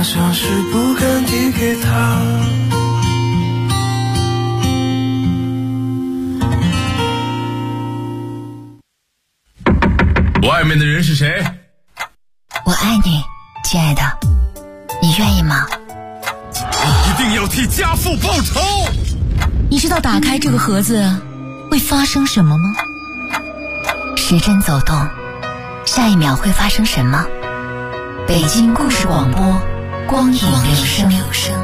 像是不敢递给他。 外面的人是谁？ 我爱你，亲爱的，你愿意吗？ 我一定要替家父报仇。 你知道打开这个盒子会发生什么吗？时针走动，下一秒会发生什么？北京故事广播，光影留声。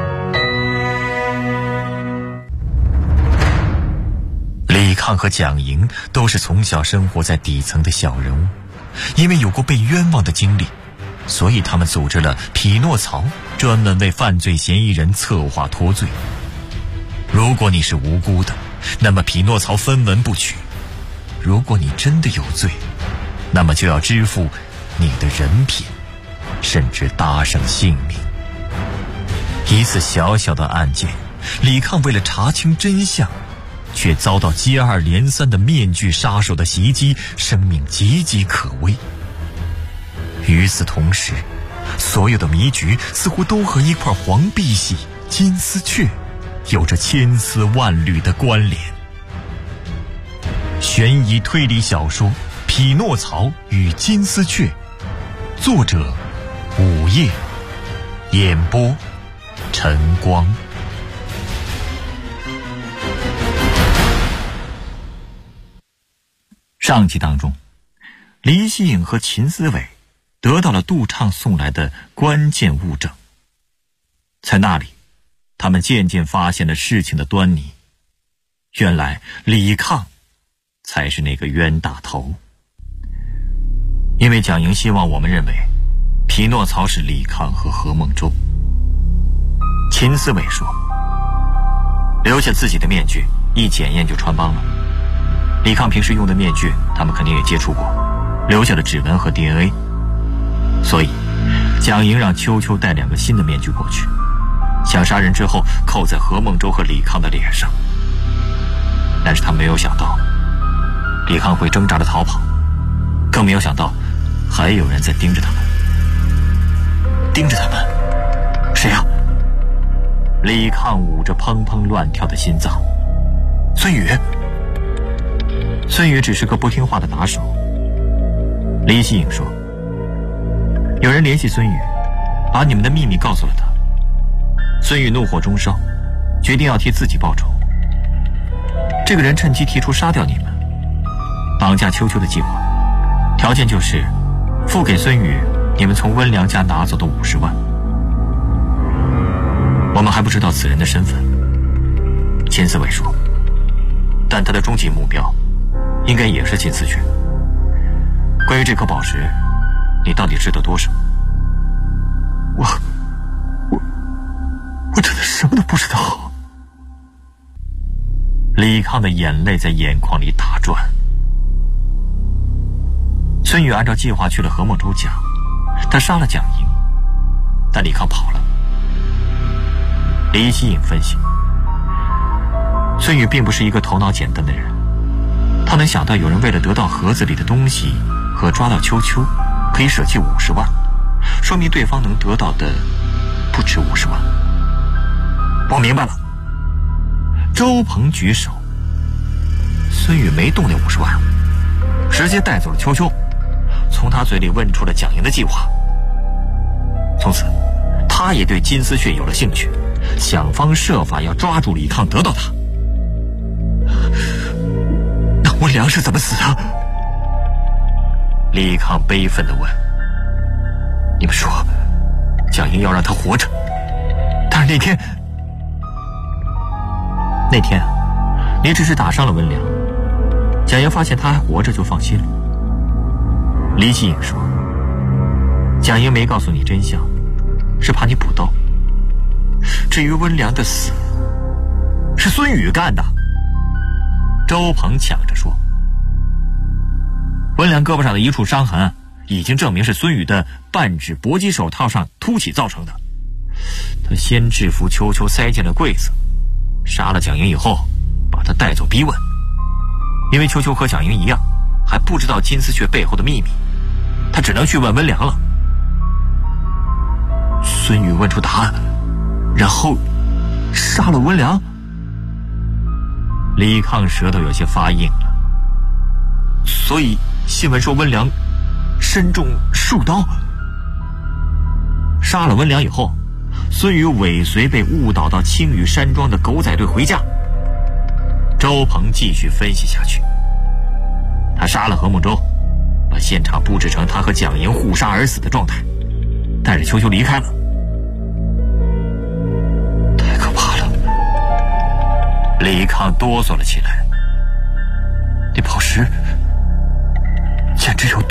李抗和蒋莹都是从小生活在底层的小人物，因为有过被冤枉的经历，所以他们组织了匹诺曹，专门为犯罪嫌疑人策划脱罪。如果你是无辜的，那么匹诺曹分文不取；如果你真的有罪，那么就要支付你的人品，甚至搭上性命。一次小小的案件，李抗为了查清真相，却遭到接二连三的面具杀手的袭击，生命岌岌可危。与此同时，所有的迷局似乎都和一块黄碧玺金丝雀有着千丝万缕的关联。悬疑推理小说《匹诺曹与金丝雀》，作者午夜，演播晨光。上集当中，黎希颖和秦思伟得到了杜畅送来的关键物证。在那里，他们渐渐发现了事情的端倪。原来李抗才是那个冤大头。因为蒋莹希望我们认为匹诺曹是李抗和何梦舟。秦思伟说，留下自己的面具，一检验就穿帮了。李抗平时用的面具他们肯定也接触过，留下了指纹和 DNA， 所以蒋莹让秋秋带2个新的面具过去，想杀人之后扣在何梦舟和李抗的脸上。但是他没有想到李抗会挣扎着逃跑，更没有想到还有人在盯着他们。盯着他们？谁啊？李抗捂着砰砰乱跳的心脏。孙宇。孙宇只是个不听话的打手。黎希颖说，有人联系孙宇，把你们的秘密告诉了他。孙宇怒火中烧，决定要替自己报仇。这个人趁机提出杀掉你们，绑架秋秋的计划，条件就是付给孙宇你们从温良家拿走的50万。我们还不知道此人的身份，秦思伟说，但他的终极目标应该也是金丝雀。关于这颗宝石，你到底知道多少？我真的什么都不知道。李抗的眼泪在眼眶里打转。孙宇按照计划去了何梦舟家，他杀了蒋莹，但李抗跑了。黎希颖分析，孙宇并不是一个头脑简单的人，他能想到有人为了得到盒子里的东西和抓到秋秋，可以舍弃50万，说明对方能得到的不止50万。我明白了。周鹏举手，孙宇没动那50万，直接带走了秋秋，从他嘴里问出了蒋莹的计划。从此他也对金丝雀有了兴趣，想方设法要抓住李抗，得到他。那温良是怎么死的？李抗悲愤地问。你们说蒋莹要让他活着，但是那天你只是打伤了温良，蒋莹发现他还活着就放心了。黎希颖说，蒋莹没告诉你真相，是怕你补刀。至于温良的死，是孙宇干的。周鹏抢着说，温良胳膊上的一处伤痕已经证明是孙宇的半指搏击手套上凸起造成的。他先制服秋秋，塞进了柜子，杀了蒋莹以后把他带走逼问。因为秋秋和蒋莹一样，还不知道金丝雀背后的秘密，他只能去问温良了。 孙宇问出答案，然后杀了温良。李抗舌头有些发硬了。所以新闻说温良身中数刀。杀了温良以后，孙宇尾随被误导到青羽山庄的狗仔队回家。周鹏继续分析下去，他杀了何梦舟，把现场布置成他和蒋莹互杀而死的状态，带着秋秋离开了。太可怕了！李抗哆嗦了起来。那宝石简直有毒。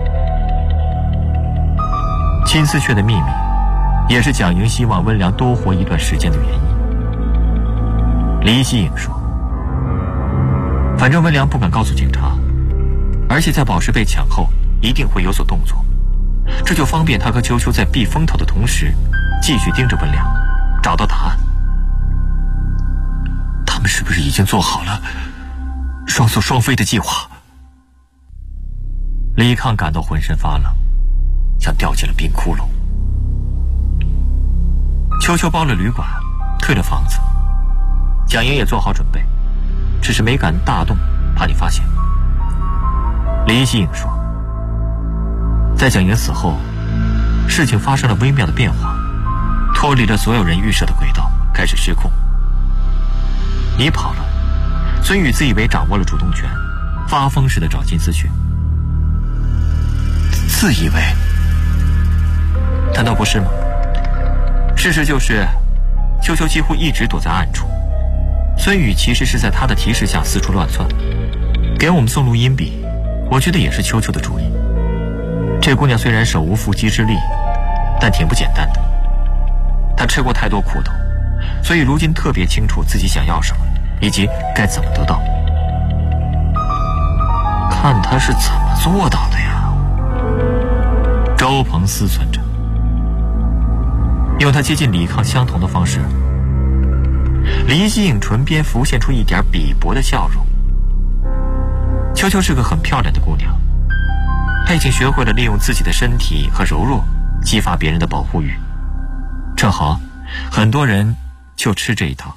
金丝雀的秘密也是蒋莹希望温良多活一段时间的原因。李希颖说，反正温良不敢告诉警察，而且在宝石被抢后一定会有所动作，这就方便他和秋秋在避风头的同时继续盯着温良，找到答案。他们是不是已经做好了双宿双飞的计划？李抗感到浑身发冷，像掉进了冰窟窿。秋秋包了旅馆，退了房子，蒋莹也做好准备，只是没敢大动，怕你发现。李希颖说，在蒋莹死后，事情发生了微妙的变化，脱离了所有人预设的轨道，开始失控。你跑了，孙宇自以为掌握了主动权，发疯似的找金丝雀。自以为？难道不是吗？事实就是秋秋几乎一直躲在暗处，孙宇其实是在他的提示下四处乱窜，给我们送录音笔，我觉得也是秋秋的主意。这姑娘虽然手无缚鸡之力，但挺不简单的。她吃过太多苦头，所以如今特别清楚自己想要什么，以及该怎么得到。看她是怎么做到的呀？周鹏思忖着，用他接近李抗相同的方式。李希颖唇边浮现出一点鄙薄的笑容。秋秋是个很漂亮的姑娘，她已经学会了利用自己的身体和柔弱激发别人的保护欲，正好很多人就吃这一套。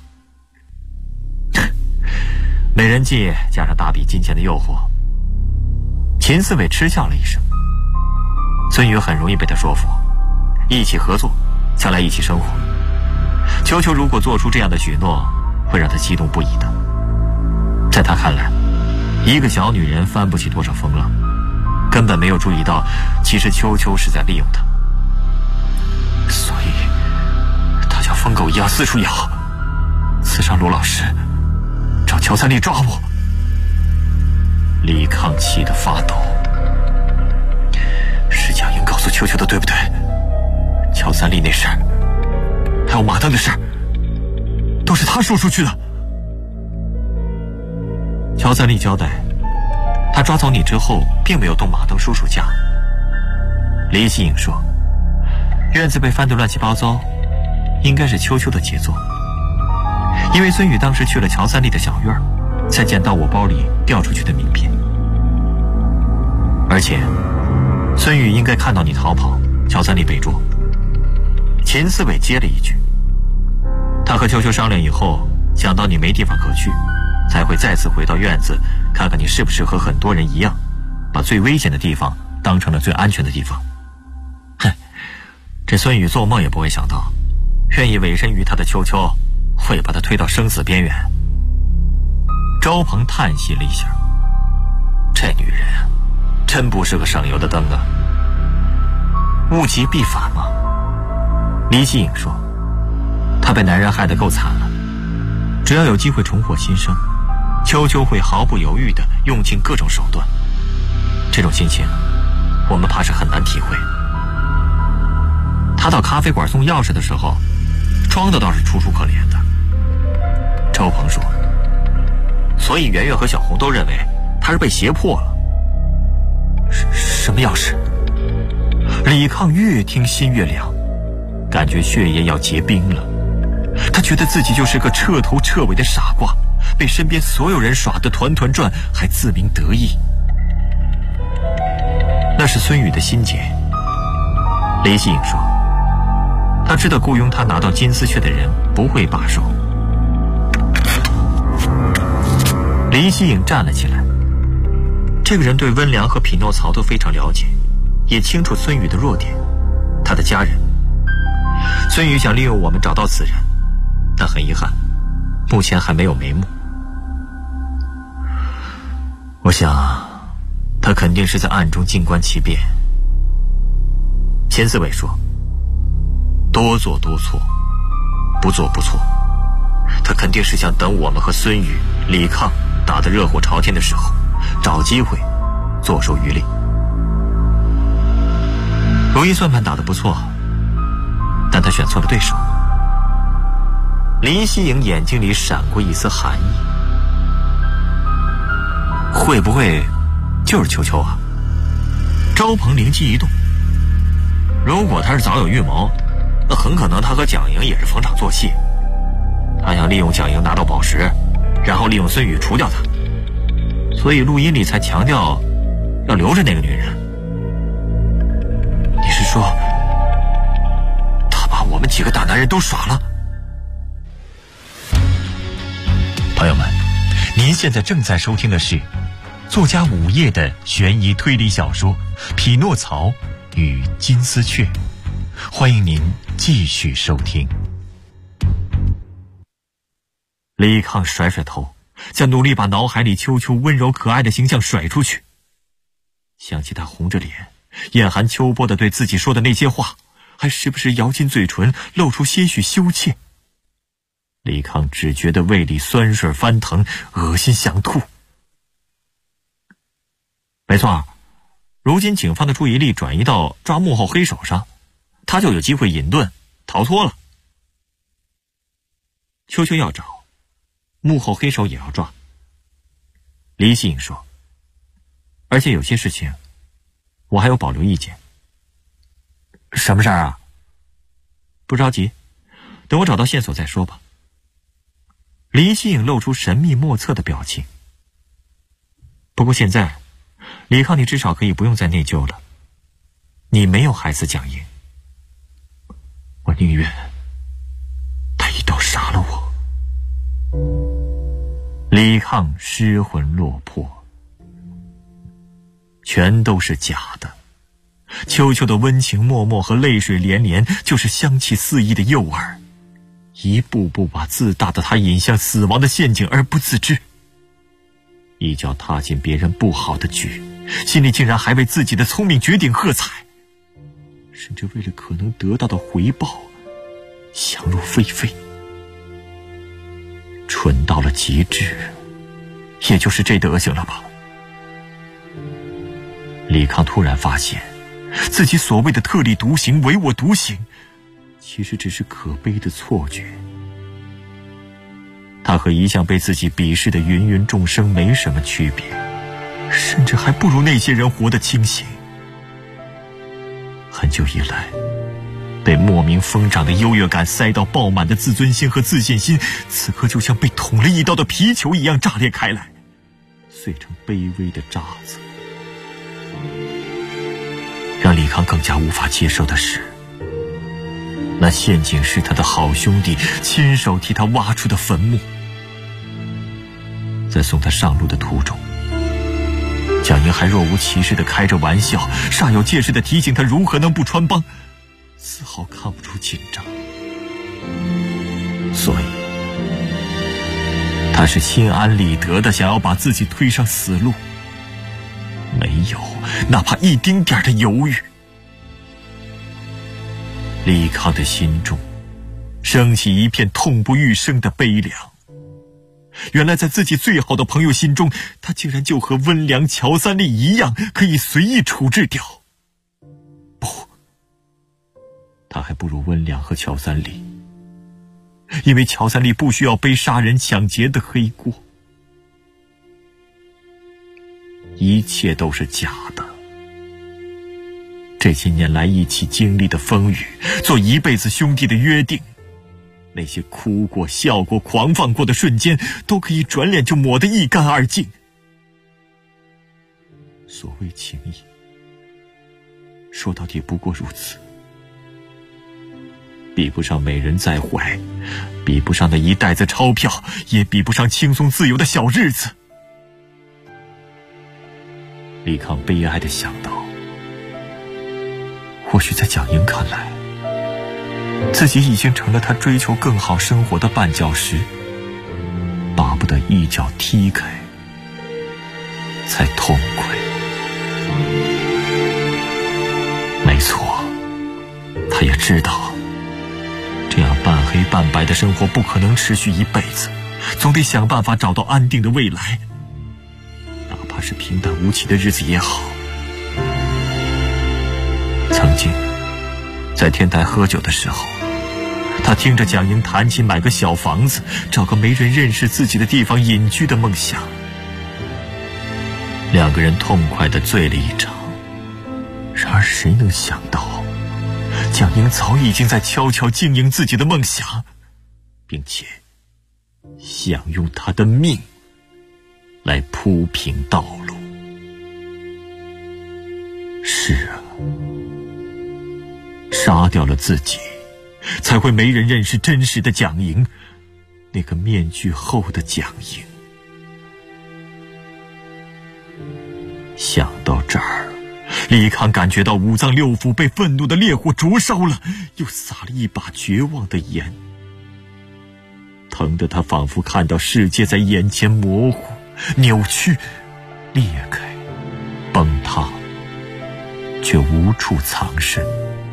美人计加上大笔金钱的诱惑，秦思伟嗤笑了一声。孙宇很容易被他说服，一起合作，将来一起生活。秋秋如果做出这样的许诺，会让他激动不已的。在他看来，一个小女人翻不起多少风浪，根本没有注意到其实秋秋是在利用他。所以他像疯狗一样四处咬，刺伤罗老师，找乔三立抓我。李抗气得发抖。是蒋莹告诉秋秋的，对不对？乔三立那事儿，还有马登的事儿，都是他说出去的。乔三立交代，他抓走你之后，并没有动马登叔叔家。李希颖说，院子被翻得乱七八糟，应该是秋秋的杰作。因为孙宇当时去了乔三立的小院，才捡到我包里掉出去的名片。而且孙宇应该看到你逃跑，乔三立被捉。秦思伟接了一句，他和秋秋商量以后，想到你没地方可去，才会再次回到院子，看看你是不是和很多人一样，把最危险的地方当成了最安全的地方。哼，这孙宇做梦也不会想到，愿意委身于他的秋秋会把他推到生死边缘。周鹏叹息了一下，这女人真不是个省油的灯啊。物极必反嘛。李希颖说，她被男人害得够惨了，只要有机会重获新生，秋秋会毫不犹豫地用尽各种手段。这种心情我们怕是很难体会。她到咖啡馆送钥匙的时候，装的倒是楚楚可怜的。周鹏说，所以圆圆和小红都认为她是被胁迫了。什么钥匙？李抗越听心越凉，感觉血液要结冰了。他觉得自己就是个彻头彻尾的傻瓜，被身边所有人耍得团团转，还自鸣得意。那是孙宇的心结。李希颖说， 他知道雇佣他拿到金丝雀的人不会罢手。林希颖站了起来。这个人对温良和匹诺曹都非常了解，也清楚孙宇的弱点，他的家人。孙宇想利用我们找到此人，但很遗憾，目前还没有眉目。我想他肯定是在暗中静观其变。秦思伟说，多做多错，不做不错。他肯定是想等我们和孙宇、李抗打得热火朝天的时候，找机会坐收渔利。如意算盘打得不错，但他选错了对手。林希颖眼睛里闪过一丝寒意。会不会就是秋秋啊？周鹏灵机一动，如果他是早有预谋，那很可能他和蒋莹也是逢场作戏。他想利用蒋莹拿到宝石，然后利用孙宇除掉他，所以录音里才强调要留着那个女人。你是说他把我们几个大男人都耍了？朋友们，您现在正在收听的是作家午夜的悬疑推理小说《匹诺曹与金丝雀》，欢迎您继续收听。李抗甩甩头，想努力把脑海里秋秋温柔可爱的形象甩出去。想起他红着脸，眼含秋波的对自己说的那些话，还时不时咬紧嘴唇，露出些许羞怯。李抗只觉得胃里酸水翻腾，恶心想吐。没错，如今警方的注意力转移到抓幕后黑手上，他就有机会隐遁逃脱了。秋秋要找，幕后黑手也要抓。李希颖说，而且有些事情我还有保留意见。什么事儿啊？不着急，等我找到线索再说吧。李希颖露出神秘莫测的表情。不过现在李抗，你至少可以不用再内疚了，你没有害死蒋莹，我宁愿他一刀杀了我。李抗失魂落魄，全都是假的。秋秋的温情脉脉和泪水连连，就是香气四溢的诱饵，一步步把自大的他引向死亡的陷阱而不自知。一脚踏进别人不好的局，心里竟然还为自己的聪明绝顶喝彩，甚至为了可能得到的回报想入非非。蠢到了极致，也就是这德行了吧。李抗突然发现，自己所谓的特立独行、唯我独行，其实只是可悲的错觉。他和一向被自己鄙视的芸芸众生没什么区别，甚至还不如那些人活得清醒。很久以来，被莫名疯长的优越感塞到爆满的自尊心和自信心，此刻就像被捅了一刀的皮球一样炸裂开来，碎成卑微的渣子。让李抗更加无法接受的是，那陷阱是他的好兄弟亲手替他挖出的坟墓。在送他上路的途中，蒋莹还若无其事地开着玩笑，煞有介事地提醒他如何能不穿帮，丝毫看不出紧张。所以他是心安理得地想要把自己推上死路，没有哪怕一丁点的犹豫。李抗的心中升起一片痛不欲生的悲凉。原来在自己最好的朋友心中，他竟然就和温良、乔三立一样，可以随意处置掉。不，他还不如温良和乔三立，因为乔三立不需要背杀人抢劫的黑锅。一切都是假的。这些年来一起经历的风雨，做一辈子兄弟的约定，那些哭过、笑过、狂放过的瞬间，都可以转脸就抹得一干二净。所谓情谊，说到底不过如此。 比不上美人在怀，比不上那一袋子钞票，也比不上轻松自由的小日子。李康悲哀地想到，或许在蒋莹看来，自己已经成了他追求更好生活的绊脚石，巴不得一脚踢开才痛快。没错，他也知道这样半黑半白的生活不可能持续一辈子，总得想办法找到安定的未来，哪怕是平淡无奇的日子也好。曾经在天台喝酒的时候，他听着蒋莹谈起买个小房子，找个没人认识自己的地方隐居的梦想。两个人痛快地醉了一场。然而谁能想到，蒋莹早已经在悄悄经营自己的梦想，并且想用他的命来铺平道路。是啊，杀掉了自己，才会没人认识真实的蒋莹，那个面具后的蒋莹。想到这儿，李康感觉到五脏六腑被愤怒的烈火灼烧了，又撒了一把绝望的盐，疼得他仿佛看到世界在眼前模糊、扭曲、裂开、崩塌，却无处藏身。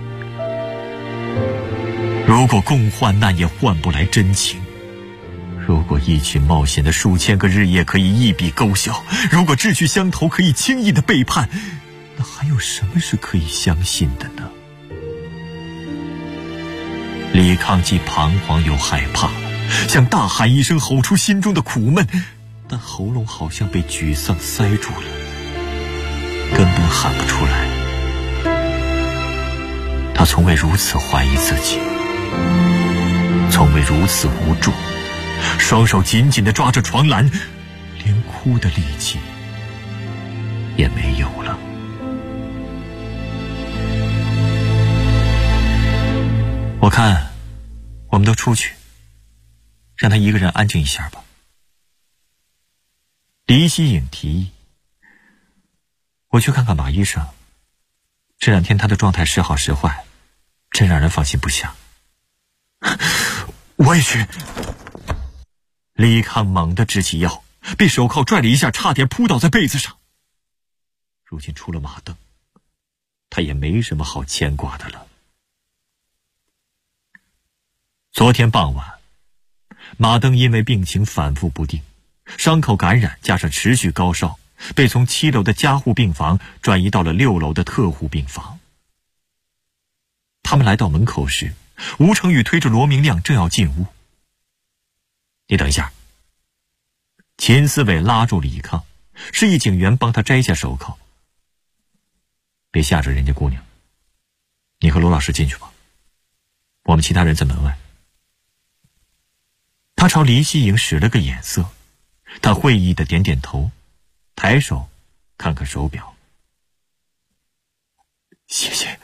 如果共患难也换不来真情，如果一起冒险的数千个日夜可以一笔勾销，如果志趣相投可以轻易的背叛，那还有什么是可以相信的呢？李康既彷徨又害怕，想大喊一声吼出心中的苦闷，但喉咙好像被沮丧塞住了，根本喊不出来。他从未如此怀疑自己，从未如此无助，双手紧紧地抓着床栏，连哭的力气也没有了。我看我们都出去，让他一个人安静一下吧。李希颖提议。我去看看马医生，这两天他的状态时好时坏，真让人放心不下。我也去。李康猛地直起腰，被手铐拽了一下，差点扑倒在被子上。如今出了马登，他也没什么好牵挂的了。昨天傍晚，马登因为病情反复不定，伤口感染加上持续高烧，被从7楼的加护病房转移到了6楼的特护病房。他们来到门口时，吴成宇推着罗明亮正要进屋。你等一下。秦思伟拉住李康，示意警员帮他摘下手铐。别吓着人家姑娘，你和罗老师进去吧，我们其他人在门外。他朝黎希颖使了个眼色，他会意地点点头，抬手看看手表。谢谢。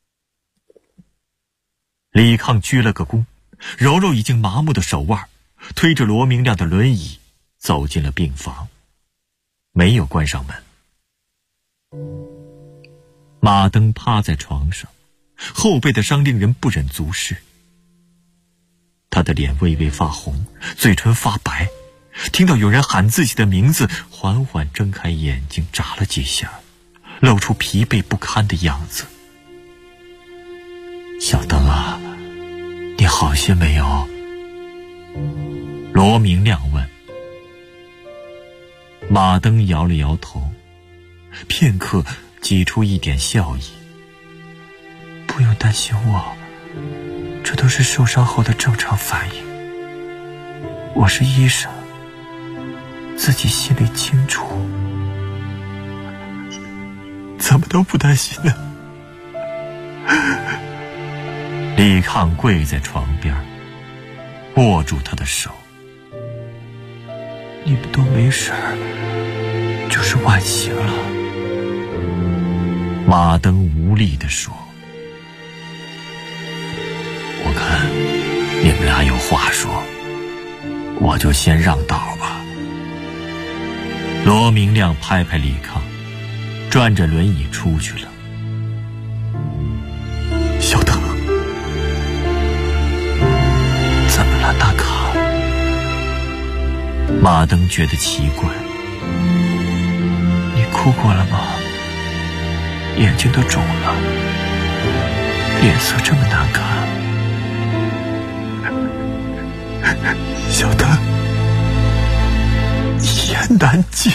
李康鞠了个躬，揉揉已经麻木的手腕，推着罗明亮的轮椅走进了病房，没有关上门。马登趴在床上，后背的伤令人不忍卒视。他的脸微微发红，嘴唇发白，听到有人喊自己的名字，缓缓睁开眼睛，眨了几下，露出疲惫不堪的样子。小登啊，你好些没有？罗明亮问。马登摇了摇头，片刻挤出一点笑意。不用担心我，这都是受伤后的正常反应。我是医生，自己心里清楚。怎么都不担心呢？李康跪在床边，握住他的手。你们都没事儿，就是万幸了。马登无力地说。我看们俩有话说，我就先让道吧。罗明亮拍拍李康，转着轮椅出去了。小邓，怎么了，大卡？马登觉得奇怪，你哭过了吗？眼睛都肿了，脸色这么难看。小邓，一言难尽。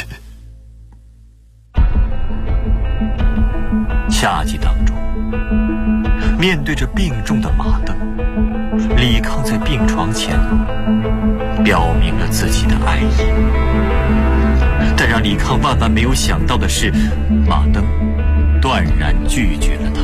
下集当中，面对着病重的马登，李康在病床前表明了自己的爱意。但让李康万万没有想到的是，马登断然拒绝了他。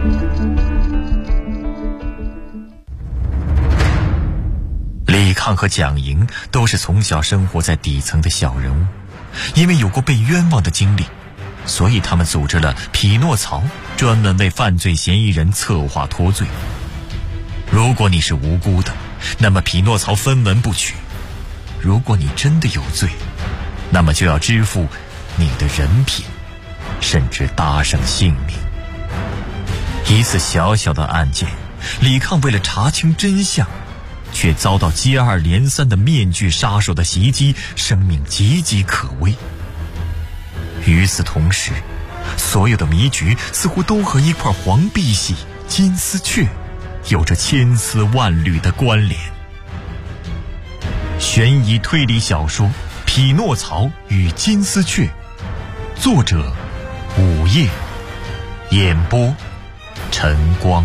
李康和蒋莹都是从小生活在底层的小人物，因为有过被冤枉的经历，所以他们组织了匹诺曹，专门为犯罪嫌疑人策划脱罪。如果你是无辜的，那么匹诺曹分文不取；如果你真的有罪，那么就要支付你的人品，甚至搭上性命。一次小小的案件，李康为了查清真相，却遭到接二连三的面具杀手的袭击，生命岌岌可危。与此同时，所有的谜局似乎都和一块黄碧玺、金丝雀有着千丝万缕的关联。悬疑推理小说《匹诺曹与金丝雀》，作者午夜，演播晨光。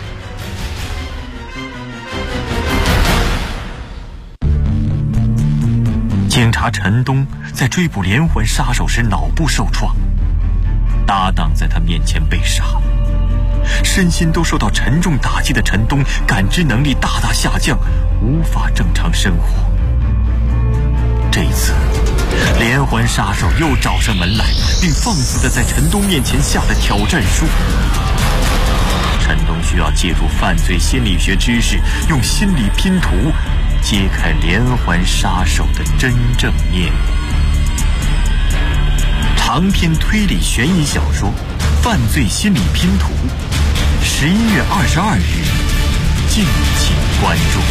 警察陈东在追捕连环杀手时脑部受创，搭档在他面前被杀，身心都受到沉重打击的陈东感知能力大大下降，无法正常生活。这一次连环杀手又找上门来，并放肆地在陈东面前下了挑战书。陈东需要借助犯罪心理学知识，用心理拼图揭开连环杀手的真正面目。长篇推理悬疑小说《犯罪心理拼图》，11月22日，敬请关注。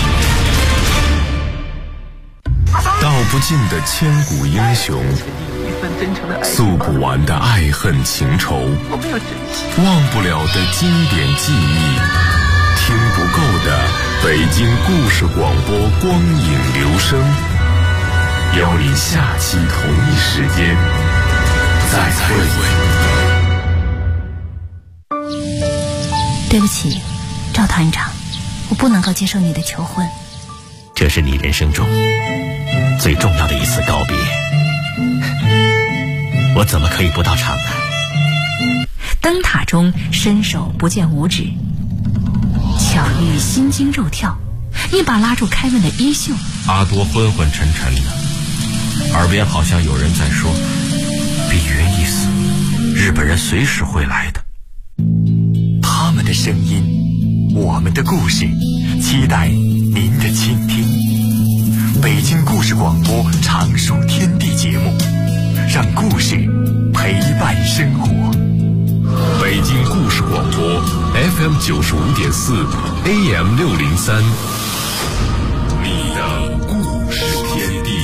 道不尽的千古英雄，诉不完的爱恨情仇，忘不了的经典记忆，听不够的北京故事广播光影留声。邀你下期同一时间再会。 对不起，赵团长，我不能够接受你的求婚。 这是你人生中最重要的一次告别，我怎么可以不到场呢？ 灯塔中伸手不见五指，巧遇心惊肉跳，一把拉住开门的衣袖。 阿多昏昏沉沉的，耳边好像有人在说：比约一死，日本人随时会来的。 他们的声音，我们的故事，期待您的倾听。北京故事广播常数天地节目，让故事陪伴生活。 北京故事广播 FM 95.4 AM 603，你的故事天地。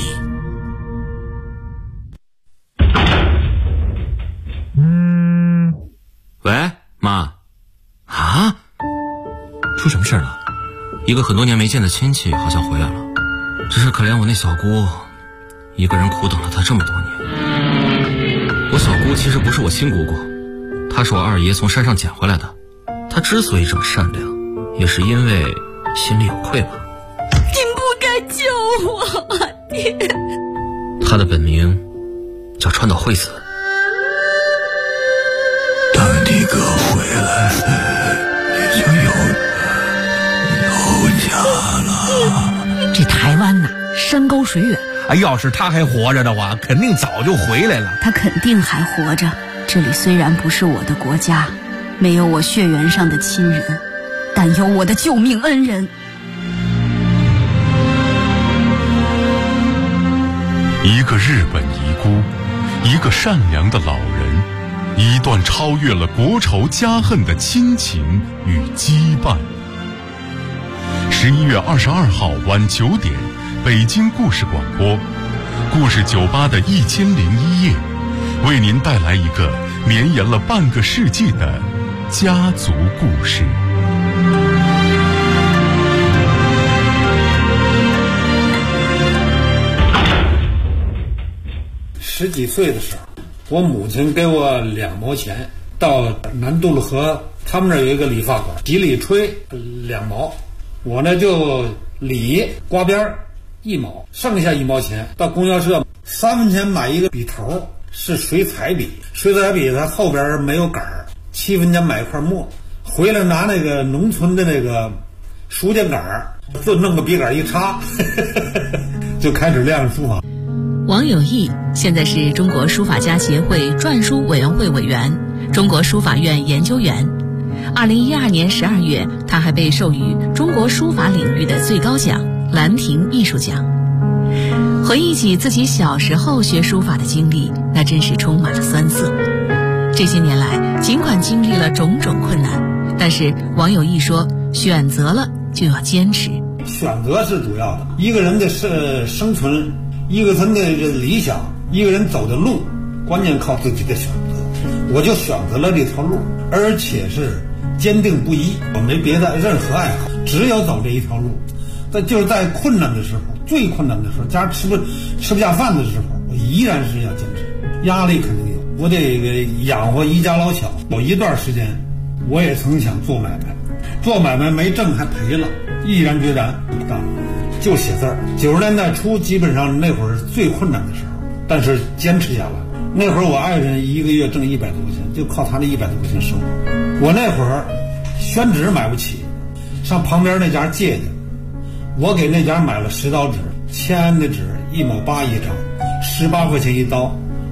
喂，妈。 啊？出什么事了？ 一个很多年没见的亲戚好像回来了，只是可怜我那小姑一个人苦等了他这么多年。我小姑其实不是我亲姑姑，她是我二爷从山上捡回来的。她之所以这么善良，也是因为心里有愧吧。 你不该救我，爹。 她的本名叫川岛惠子。 等你哥回来，你就有家了。 这台湾呐，山高水远。 要是他还活着的话，肯定早就回来了。 他肯定还活着。这里虽然不是我的国家，没有我血缘上的亲人，但有我的救命恩人。 一个日本遗孤，一个善良的老人，一段超越了国仇家恨的亲情与羁绊。11月22号晚9点，北京故事广播，故事酒吧的1001夜，为您带来一个绵延了半个世纪的家族故事。 10几岁的时候，我母亲给我2毛钱，到南渡路河，他们那儿有一个理发馆，洗理吹2毛，我呢就理刮边1毛，剩下1毛钱到供销社3分钱买一个笔头，是水彩笔，水彩笔它后边没有杆儿，7分钱买一块墨，回来拿那个农村的那个书键杆儿，就弄个笔杆一插就开始练书法。 王有义现在是中国书法家协会篆书委员会委员、中国书法院研究员。2012年12月，他还被授予中国书法领域的最高奖兰亭艺术奖。回忆起自己小时候学书法的经历，那真是充满了酸涩。这些年来，尽管经历了种种困难，但是王有义说，选择了就要坚持。 选择是主要的，一个人的生存，一个人的理想，一个人走的路，关键靠自己的选择。我就选择了这条路，而且是坚定不移，我没别的任何爱好，只有走这一条路。但就是在困难的时候，最困难的时候，家吃不下饭的时候，我依然是要坚持。压力肯定有，我得养活一家老小。有一段时间，我也曾想做买卖，做买卖没挣还赔了，毅然决然不干了，就写字儿。90年代初，基本上那会儿是最困难的时候，但是坚持下来。那会儿我爱人一个月挣100多块钱，就靠他那100多块钱生活。我那会儿宣纸买不起，上旁边那家借去，我给那家买了10刀纸，签的纸1毛8一张，18块钱一刀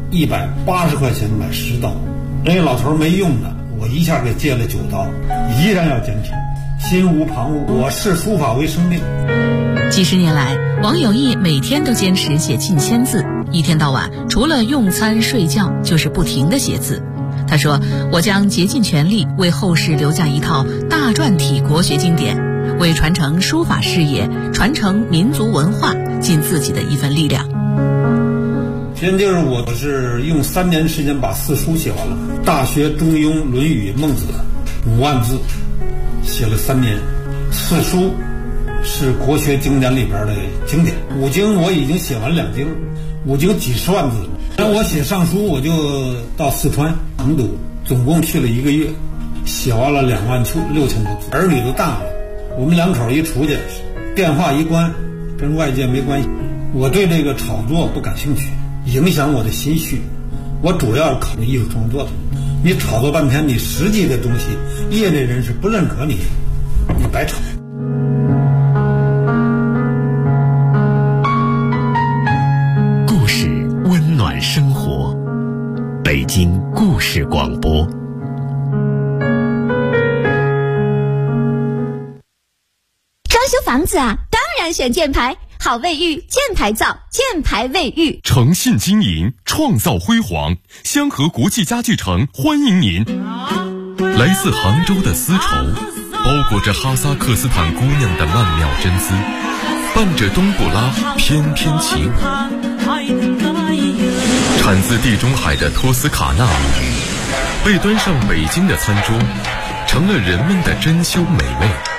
，180块钱买10刀。人家老头没用的，我一下给借了9刀，依然要坚持，心无旁骛。我视书法为生命。 几十年来，王有义每天都坚持写近1000字，一天到晚除了用餐睡觉就是不停地写字。他说，我将竭尽全力为后世留下一套大篆体国学经典，为传承书法事业、传承民族文化尽自己的一份力量。 现在就是我是用3年时间把4书写完了，《大学》《中庸》《论语》《孟子》5万字，写了3年。4书是国学经典里边的经典，5经我已经写完2经，5经几十万字。然后我写上书，我就到四川成都，总共去了1个月，写完了26000多字。儿女都大了，我们2口一出去，电话一关，跟外界没关系。我对这个炒作不感兴趣，影响我的心绪。我主要是考虑艺术创作的。你炒作半天，你实际的东西，业内人士不认可你，你白炒。 故事温暖生活，北京故事广播。 装修房子啊，当然选箭牌。好卫浴，箭牌造，箭牌卫浴。 诚信经营，创造辉煌。香河国际家具城欢迎您。来自杭州的丝绸，包裹着哈萨克斯坦姑娘的曼妙真姿，伴着冬不拉翩翩起舞。产自地中海的托斯卡纳被端上北京的餐桌，成了人们的珍馐美味。